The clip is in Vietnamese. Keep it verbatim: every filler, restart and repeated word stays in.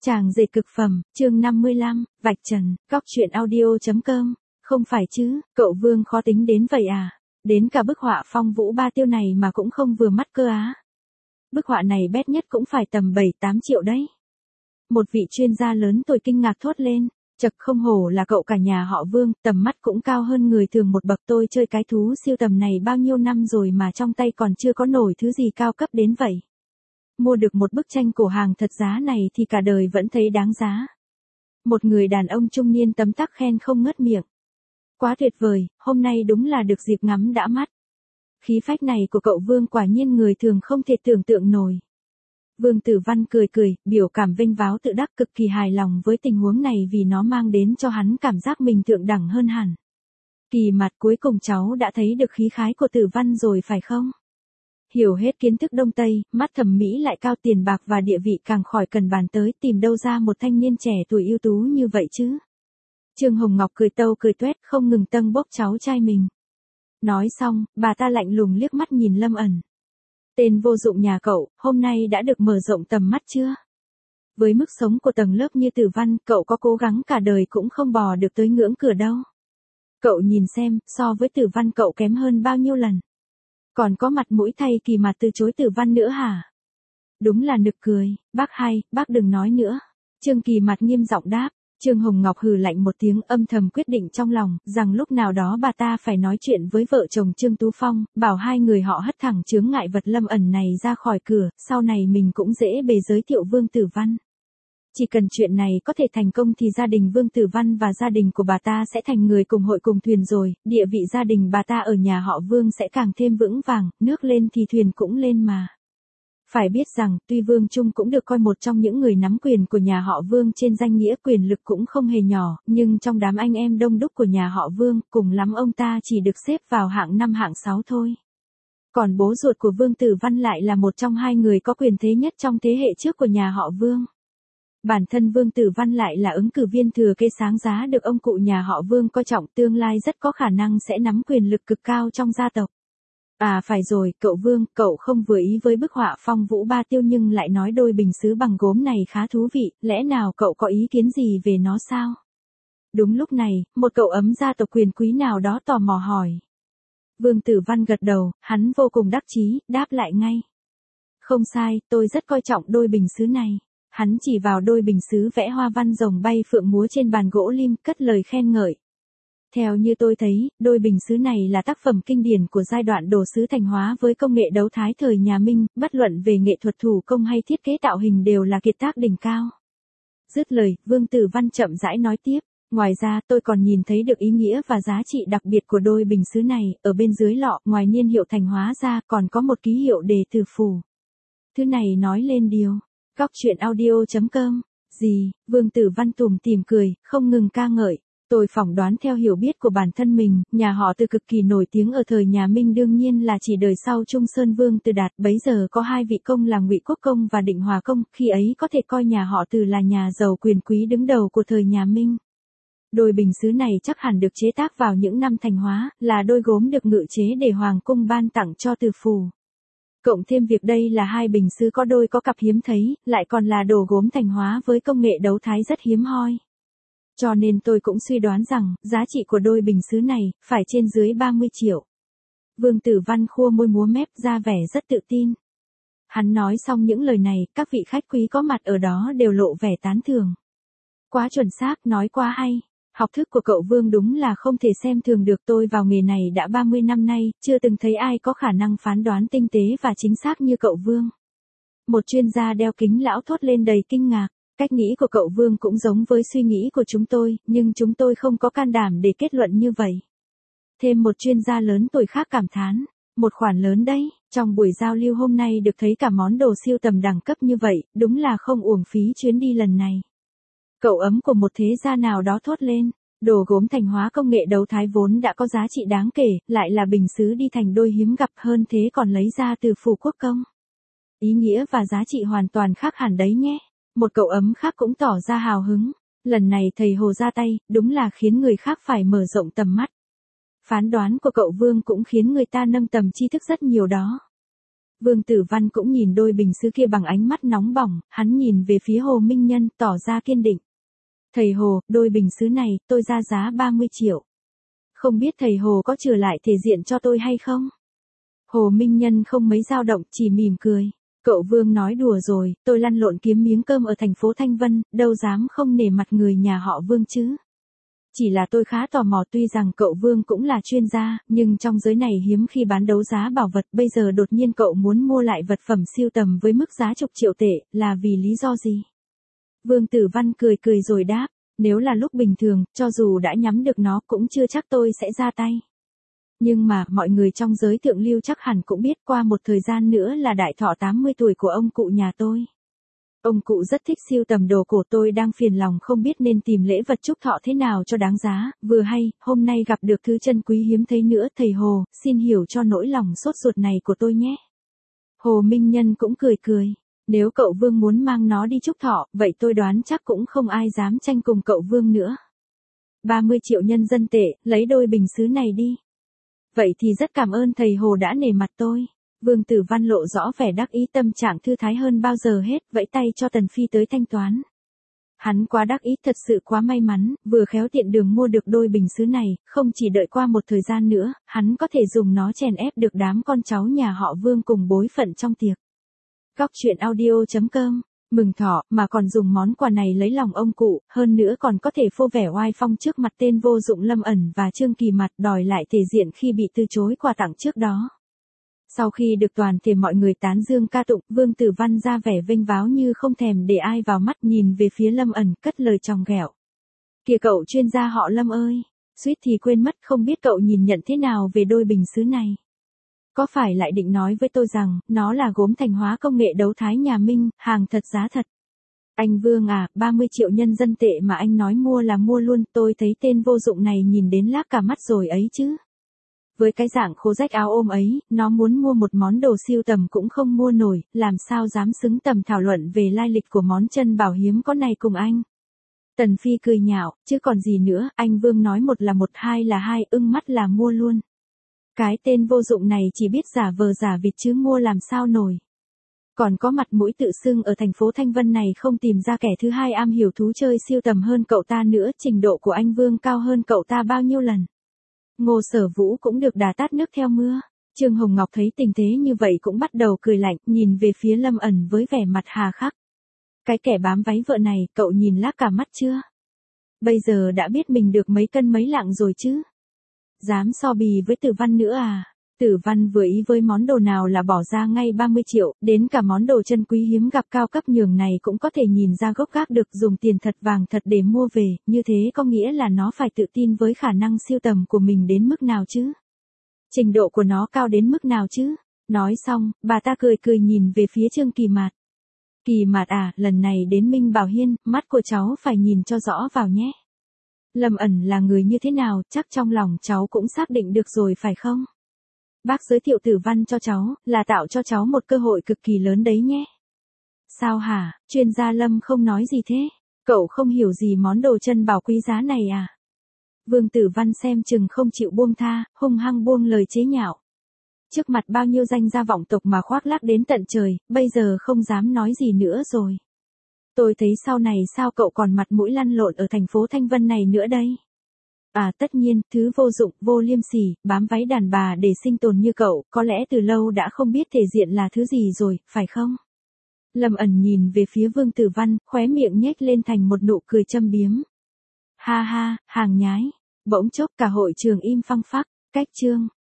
Chàng dệt cực phẩm, chương năm mươi lăm, vạch trần, góc truyện audio.com. Không phải chứ, cậu Vương khó tính đến vậy à? Đến cả bức họa phong vũ ba tiêu này mà cũng không vừa mắt cơ á. Bức họa này bét nhất cũng phải tầm bảy tám triệu đấy. Một vị chuyên gia lớn tuổi kinh ngạc thốt lên, chật không hổ là cậu cả nhà họ Vương, tầm mắt cũng cao hơn người thường một bậc. Tôi chơi cái thú siêu tầm này bao nhiêu năm rồi mà trong tay còn chưa có nổi thứ gì cao cấp đến vậy. Mua được một bức tranh cổ hàng thật giá này thì cả đời vẫn thấy đáng giá. Một người đàn ông trung niên tấm tắc khen không ngớt miệng. Quá tuyệt vời, hôm nay đúng là được dịp ngắm đã mắt. Khí phách này của cậu Vương quả nhiên người thường không thể tưởng tượng nổi. Vương Tử Văn cười cười, biểu cảm vênh váo tự đắc, cực kỳ hài lòng với tình huống này vì nó mang đến cho hắn cảm giác mình thượng đẳng hơn hẳn. Kỳ mặt, cuối cùng cháu đã thấy được khí khái của Tử Văn rồi phải không? Hiểu hết kiến thức Đông Tây, mắt thẩm mỹ lại cao, tiền bạc và địa vị càng khỏi cần bàn tới, tìm đâu ra một thanh niên trẻ tuổi ưu tú như vậy chứ. Trương Hồng Ngọc cười tâu cười tuét, không ngừng tâng bốc cháu trai mình. Nói xong, bà ta lạnh lùng liếc mắt nhìn Lâm Ẩn. Tên vô dụng nhà cậu, hôm nay đã được mở rộng tầm mắt chưa? Với mức sống của tầng lớp như Tử Văn, cậu có cố gắng cả đời cũng không bò được tới ngưỡng cửa đâu. Cậu nhìn xem, so với Tử Văn cậu kém hơn bao nhiêu lần. Còn có mặt mũi thay Kỳ Mạt từ chối Tử Văn nữa hả? Đúng là nực cười, bác hai, bác đừng nói nữa. Trương Kỳ Mạt nghiêm giọng đáp. Trương Hồng Ngọc hừ lạnh một tiếng, âm thầm quyết định trong lòng, rằng lúc nào đó bà ta phải nói chuyện với vợ chồng Trương Tú Phong, bảo hai người họ hất thẳng chướng ngại vật Lâm Ẩn này ra khỏi cửa, sau này mình cũng dễ bề giới thiệu Vương Tử Văn. Chỉ cần chuyện này có thể thành công thì gia đình Vương Tử Văn và gia đình của bà ta sẽ thành người cùng hội cùng thuyền rồi, địa vị gia đình bà ta ở nhà họ Vương sẽ càng thêm vững vàng, nước lên thì thuyền cũng lên mà. Phải biết rằng, tuy Vương Trung cũng được coi một trong những người nắm quyền của nhà họ Vương trên danh nghĩa quyền lực cũng không hề nhỏ, nhưng trong đám anh em đông đúc của nhà họ Vương, cùng lắm ông ta chỉ được xếp vào hạng năm hạng sáu thôi. Còn bố ruột của Vương Tử Văn lại là một trong hai người có quyền thế nhất trong thế hệ trước của nhà họ Vương. Bản thân Vương Tử Văn lại là ứng cử viên thừa kế sáng giá được ông cụ nhà họ Vương coi trọng, tương lai rất có khả năng sẽ nắm quyền lực cực cao trong gia tộc. À phải rồi, cậu Vương, cậu không vừa ý với bức họa phong vũ ba tiêu nhưng lại nói đôi bình sứ bằng gốm này khá thú vị, lẽ nào cậu có ý kiến gì về nó sao? Đúng lúc này, một cậu ấm gia tộc quyền quý nào đó tò mò hỏi. Vương Tử Văn gật đầu, hắn vô cùng đắc chí, đáp lại ngay. Không sai, tôi rất coi trọng đôi bình sứ này. Hắn chỉ vào đôi bình sứ vẽ hoa văn rồng bay phượng múa trên bàn gỗ lim, cất lời khen ngợi. Theo như tôi thấy, đôi bình sứ này là tác phẩm kinh điển của giai đoạn đồ sứ thành hóa với công nghệ đấu thái thời nhà Minh, bất luận về nghệ thuật thủ công hay thiết kế tạo hình đều là kiệt tác đỉnh cao. Dứt lời, Vương Tử Văn chậm rãi nói tiếp, ngoài ra tôi còn nhìn thấy được ý nghĩa và giá trị đặc biệt của đôi bình sứ này, ở bên dưới lọ, ngoài niên hiệu thành hóa ra còn có một ký hiệu đề từ phù. Thứ này nói lên điều. Góc truyện audio.com. Gì, Vương Tử Văn tủm tỉm cười, không ngừng ca ngợi. Tôi phỏng đoán theo hiểu biết của bản thân mình, nhà họ Từ cực kỳ nổi tiếng ở thời nhà Minh đương nhiên là chỉ đời sau Trung Sơn Vương Từ Đạt, bấy giờ có hai vị công là Ngụy Quốc Công và Định Hòa Công, khi ấy có thể coi nhà họ Từ là nhà giàu quyền quý đứng đầu của thời nhà Minh. Đôi bình sứ này chắc hẳn được chế tác vào những năm thành hóa, là đôi gốm được ngự chế để Hoàng cung ban tặng cho Từ Phù. Cộng thêm việc đây là hai bình sứ có đôi có cặp hiếm thấy, lại còn là đồ gốm thành hóa với công nghệ đấu thái rất hiếm hoi. Cho nên tôi cũng suy đoán rằng, giá trị của đôi bình sứ này, phải trên dưới ba mươi triệu. Vương Tử Văn khua môi múa mép ra vẻ rất tự tin. Hắn nói xong những lời này, các vị khách quý có mặt ở đó đều lộ vẻ tán thưởng. Quá chuẩn xác, nói quá hay. Học thức của cậu Vương đúng là không thể xem thường được, tôi vào nghề này đã ba mươi năm nay, chưa từng thấy ai có khả năng phán đoán tinh tế và chính xác như cậu Vương. Một chuyên gia đeo kính lão thốt lên đầy kinh ngạc. Cách nghĩ của cậu Vương cũng giống với suy nghĩ của chúng tôi, nhưng chúng tôi không có can đảm để kết luận như vậy. Thêm một chuyên gia lớn tuổi khác cảm thán, một khoản lớn đấy, trong buổi giao lưu hôm nay được thấy cả món đồ siêu tầm đẳng cấp như vậy, đúng là không uổng phí chuyến đi lần này. Cậu ấm của một thế gia nào đó thốt lên, đồ gốm thành hóa công nghệ đấu thái vốn đã có giá trị đáng kể, lại là bình sứ đi thành đôi hiếm gặp hơn thế còn lấy ra từ Phù Quốc Công. Ý nghĩa và giá trị hoàn toàn khác hẳn đấy nhé. Một cậu ấm khác cũng tỏ ra hào hứng. Lần này thầy Hồ ra tay, đúng là khiến người khác phải mở rộng tầm mắt. Phán đoán của cậu Vương cũng khiến người ta nâng tầm tri thức rất nhiều đó. Vương Tử Văn cũng nhìn đôi bình sứ kia bằng ánh mắt nóng bỏng, hắn nhìn về phía Hồ Minh Nhân tỏ ra kiên định. Thầy Hồ, đôi bình sứ này, tôi ra giá ba mươi triệu. Không biết thầy Hồ có trừ lại thể diện cho tôi hay không? Hồ Minh Nhân không mấy dao động, chỉ mỉm cười. Cậu Vương nói đùa rồi, tôi lăn lộn kiếm miếng cơm ở thành phố Thanh Vân, đâu dám không nể mặt người nhà họ Vương chứ. Chỉ là tôi khá tò mò, tuy rằng cậu Vương cũng là chuyên gia, nhưng trong giới này hiếm khi bán đấu giá bảo vật, bây giờ đột nhiên cậu muốn mua lại vật phẩm sưu tầm với mức giá chục triệu tệ, là vì lý do gì? Vương Tử Văn cười cười rồi đáp, nếu là lúc bình thường, cho dù đã nhắm được nó cũng chưa chắc tôi sẽ ra tay. Nhưng mà, mọi người trong giới thượng lưu chắc hẳn cũng biết qua một thời gian nữa là đại thọ tám mươi tuổi của ông cụ nhà tôi. Ông cụ rất thích sưu tầm đồ cổ, tôi đang phiền lòng không biết nên tìm lễ vật chúc thọ thế nào cho đáng giá, vừa hay, hôm nay gặp được thứ chân quý hiếm thấy nữa, thầy Hồ, xin hiểu cho nỗi lòng sốt ruột này của tôi nhé. Hồ Minh Nhân cũng cười cười, nếu cậu Vương muốn mang nó đi chúc thọ, vậy tôi đoán chắc cũng không ai dám tranh cùng cậu Vương nữa. ba mươi triệu nhân dân tệ, lấy đôi bình sứ này đi. Vậy thì rất cảm ơn thầy Hồ đã nể mặt tôi. Vương Tử Văn lộ rõ vẻ đắc ý, tâm trạng thư thái hơn bao giờ hết, vẫy tay cho Tần Phi tới thanh toán. Hắn quá đắc ý, thật sự quá may mắn, vừa khéo tiện đường mua được đôi bình sứ này, không chỉ đợi qua một thời gian nữa, hắn có thể dùng nó chèn ép được đám con cháu nhà họ Vương cùng bối phận trong tiệc. Góc truyện audio chấm com, mừng thọ, mà còn dùng món quà này lấy lòng ông cụ, hơn nữa còn có thể phô vẻ oai phong trước mặt tên vô dụng Lâm Ẩn và Trương Kỳ Mặt, đòi lại thể diện khi bị từ chối quà tặng trước đó. Sau khi được toàn thể mọi người tán dương ca tụng, Vương Tử Văn ra vẻ vênh váo như không thèm để ai vào mắt, nhìn về phía Lâm Ẩn, cất lời chòng ghẹo. Kìa cậu chuyên gia họ Lâm ơi, suýt thì quên mất, không biết cậu nhìn nhận thế nào về đôi bình sứ này. Có phải lại định nói với tôi rằng, nó là gốm thành hóa công nghệ đấu thái nhà Minh, hàng thật giá thật. Anh Vương à, ba mươi triệu nhân dân tệ mà anh nói mua là mua luôn, tôi thấy tên vô dụng này nhìn đến lác cả mắt rồi ấy chứ. Với cái dạng khô rách áo ôm ấy, nó muốn mua một món đồ siêu tầm cũng không mua nổi, làm sao dám xứng tầm thảo luận về lai lịch của món chân bảo hiếm có này cùng anh. Tần Phi cười nhạo, chứ còn gì nữa, anh Vương nói một là một, hai là hai, ưng mắt là mua luôn. Cái tên vô dụng này chỉ biết giả vờ giả vịt chứ mua làm sao nổi. Còn có mặt mũi tự xưng ở thành phố Thanh Vân này không tìm ra kẻ thứ hai am hiểu thú chơi siêu tầm hơn cậu ta nữa, trình độ của anh Vương cao hơn cậu ta bao nhiêu lần. Ngô Sở Vũ cũng được đà tát nước theo mưa. Trương Hồng Ngọc thấy tình thế như vậy cũng bắt đầu cười lạnh, nhìn về phía Lâm Ẩn với vẻ mặt hà khắc. Cái kẻ bám váy vợ này, cậu nhìn lác cả mắt chưa? Bây giờ đã biết mình được mấy cân mấy lạng rồi chứ? Dám so bì với Tử Văn nữa à? Tử Văn vừa ý với món đồ nào là bỏ ra ngay ba mươi triệu, đến cả món đồ chân quý hiếm gặp cao cấp nhường này cũng có thể nhìn ra gốc gác được, dùng tiền thật vàng thật để mua về, như thế có nghĩa là nó phải tự tin với khả năng siêu tầm của mình đến mức nào chứ? Trình độ của nó cao đến mức nào chứ? Nói xong, bà ta cười cười nhìn về phía Trương Kỳ Mạt. Kỳ Mạt à, lần này đến Minh Bảo Hiên, mắt của cháu phải nhìn cho rõ vào nhé. Lâm Ẩn là người như thế nào, chắc trong lòng cháu cũng xác định được rồi phải không? Bác giới thiệu Tử Văn cho cháu, là tạo cho cháu một cơ hội cực kỳ lớn đấy nhé. Sao hả, chuyên gia Lâm không nói gì thế? Cậu không hiểu gì món đồ chân bảo quý giá này à? Vương Tử Văn xem chừng không chịu buông tha, hung hăng buông lời chế nhạo. Trước mặt bao nhiêu danh gia vọng tộc mà khoác lác đến tận trời, bây giờ không dám nói gì nữa rồi. Tôi thấy sau này sao cậu còn mặt mũi lăn lộn ở thành phố Thanh Vân này nữa đây? À tất nhiên, thứ vô dụng, vô liêm sỉ, bám váy đàn bà để sinh tồn như cậu, có lẽ từ lâu đã không biết thể diện là thứ gì rồi, phải không? Lâm Ẩn nhìn về phía Vương Tử Văn, khóe miệng nhếch lên thành một nụ cười châm biếm. Ha ha, hàng nhái. Bỗng chốc cả hội trường im phăng phắc, cách chương.